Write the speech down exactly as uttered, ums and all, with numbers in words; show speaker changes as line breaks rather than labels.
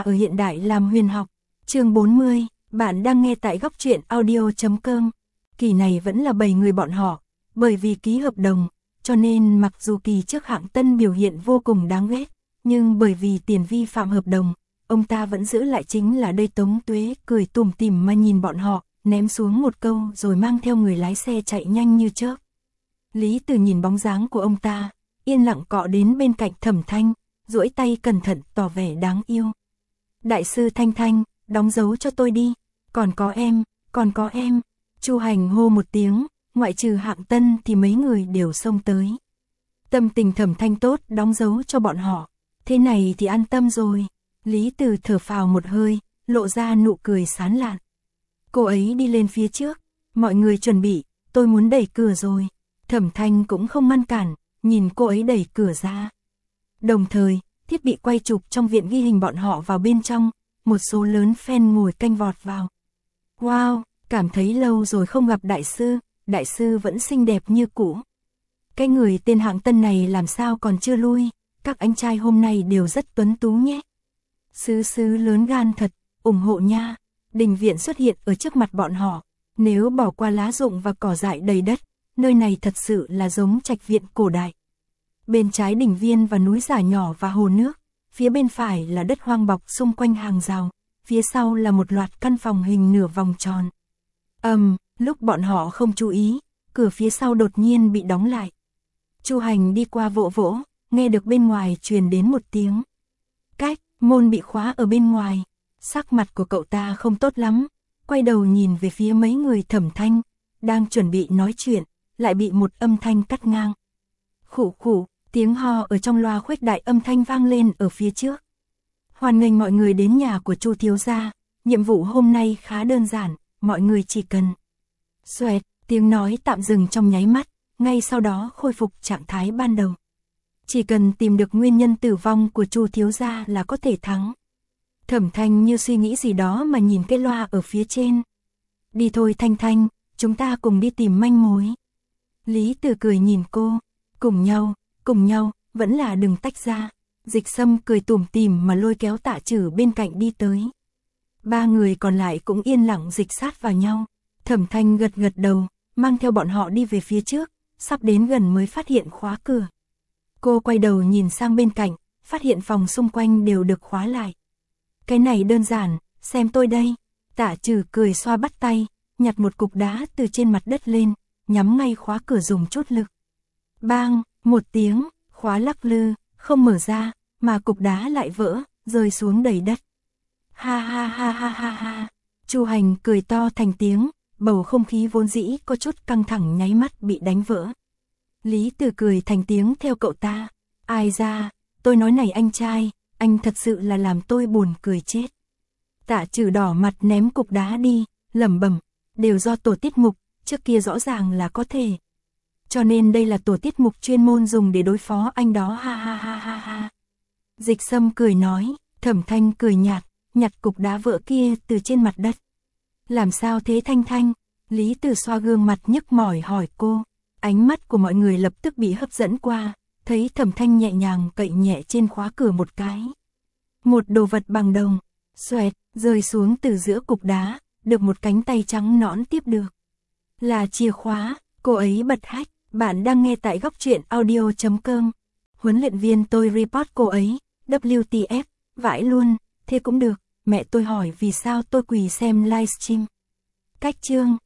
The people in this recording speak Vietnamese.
ở hiện đại làm huyền học. Chương bốn mươi, bạn đang nghe tại góc truyện audio chấm com. Kỳ này vẫn là bảy người bọn họ, bởi vì ký hợp đồng, cho nên mặc dù kỳ trước Hạng Tân biểu hiện vô cùng đáng ghét, nhưng bởi vì tiền vi phạm hợp đồng, ông ta vẫn giữ lại. Chính là đây. Tống Tuế cười tủm tỉm mà nhìn bọn họ, ném xuống một câu rồi mang theo người lái xe chạy nhanh như chớp. Lý Từ nhìn bóng dáng của ông ta, yên lặng cọ đến bên cạnh Thẩm Thanh, duỗi tay cẩn thận tỏ vẻ đáng yêu. Đại sư Thanh Thanh, đóng dấu cho tôi đi, còn có em, còn có em. Chu Hành hô một tiếng, ngoại trừ Hạng Tân thì mấy người đều xông tới. Tâm tình Thẩm Thanh tốt, đóng dấu cho bọn họ. Thế này thì an tâm rồi. Lý Từ thở phào một hơi, lộ ra nụ cười sán lạn. Cô ấy đi lên phía trước, mọi người chuẩn bị, tôi muốn đẩy cửa rồi. Thẩm Thanh cũng không ngăn cản, nhìn cô ấy đẩy cửa ra. Đồng thời, thiết bị quay chụp trong viện ghi hình bọn họ vào bên trong, một số lớn fan ngồi canh vọt vào. Wow, cảm thấy lâu rồi không gặp đại sư, đại sư vẫn xinh đẹp như cũ. Cái người tên Hạng Tân này làm sao còn chưa lui, các anh trai hôm nay đều rất tuấn tú nhé. Sứ sứ lớn gan thật, ủng hộ nha. Đình viện xuất hiện ở trước mặt bọn họ, nếu bỏ qua lá rụng và cỏ dại đầy đất, nơi này thật sự là giống trạch viện cổ đại. Bên trái đình viên và núi giả nhỏ và hồ nước, phía bên phải là đất hoang bọc xung quanh hàng rào, phía sau là một loạt căn phòng hình nửa vòng tròn. Ầm, um, lúc bọn họ không chú ý, cửa phía sau đột nhiên bị đóng lại. Chu Hành đi qua vỗ vỗ, nghe được bên ngoài truyền đến một tiếng. Cách, môn bị khóa ở bên ngoài. Sắc mặt của cậu ta không tốt lắm, quay đầu nhìn về phía mấy người Thẩm Thanh, đang chuẩn bị nói chuyện, lại bị một âm thanh cắt ngang. Khụ khụ, tiếng ho ở trong loa khuếch đại âm thanh vang lên ở phía trước. Hoan nghênh mọi người đến nhà của Chu thiếu gia, nhiệm vụ hôm nay khá đơn giản, mọi người chỉ cần. Xoẹt, tiếng nói tạm dừng trong nháy mắt, ngay sau đó khôi phục trạng thái ban đầu. Chỉ cần tìm được nguyên nhân tử vong của Chu thiếu gia là có thể thắng. Thẩm Thanh như suy nghĩ gì đó mà nhìn cái loa ở phía trên. Đi thôi Thanh Thanh, chúng ta cùng đi tìm manh mối. Lý Từ cười nhìn cô, cùng nhau, cùng nhau, vẫn là đừng tách ra. Dịch Sâm cười tủm tỉm mà lôi kéo Tạ Trử bên cạnh đi tới. Ba người còn lại cũng yên lặng dịch sát vào nhau. Thẩm Thanh gật gật đầu, mang theo bọn họ đi về phía trước, sắp đến gần mới phát hiện khóa cửa. Cô quay đầu nhìn sang bên cạnh, phát hiện phòng xung quanh đều được khóa lại. Cái này đơn giản, xem tôi đây. Tạ Trử cười xoa bắt tay, nhặt một cục đá từ trên mặt đất lên, nhắm ngay khóa cửa dùng chút lực. Bang, một tiếng, khóa lắc lư, không mở ra, mà cục đá lại vỡ, rơi xuống đầy đất. Ha ha ha ha ha ha. Chu Hành cười to thành tiếng, bầu không khí vốn dĩ có chút căng thẳng nháy mắt bị đánh vỡ. Lý Từ cười thành tiếng theo cậu ta. Ai ra, tôi nói này anh trai, anh thật sự là làm tôi buồn cười chết. Tạ Trử đỏ mặt ném cục đá đi, lẩm bẩm, đều do tổ tiết mục, trước kia rõ ràng là có thể. Cho nên đây là tổ tiết mục chuyên môn dùng để đối phó anh đó, ha ha ha ha ha. Dịch Sâm cười nói, Thẩm Thanh cười nhạt, nhặt cục đá vỡ kia từ trên mặt đất. Làm sao thế Thanh Thanh? Lý Từ xoa gương mặt nhức mỏi hỏi cô. Ánh mắt của mọi người lập tức bị hấp dẫn qua, thấy Thẩm Thanh nhẹ nhàng cậy nhẹ trên khóa cửa một cái. Một đồ vật bằng đồng, xoẹt, rơi xuống từ giữa cục đá, được một cánh tay trắng nõn tiếp được. Là chìa khóa, cô ấy bật hách, bạn đang nghe tại góc truyện audio chấm com. Huấn luyện viên tôi report cô ấy, W T F, vãi luôn, thế cũng được, mẹ tôi hỏi vì sao tôi quỳ xem livestream. Cách chương.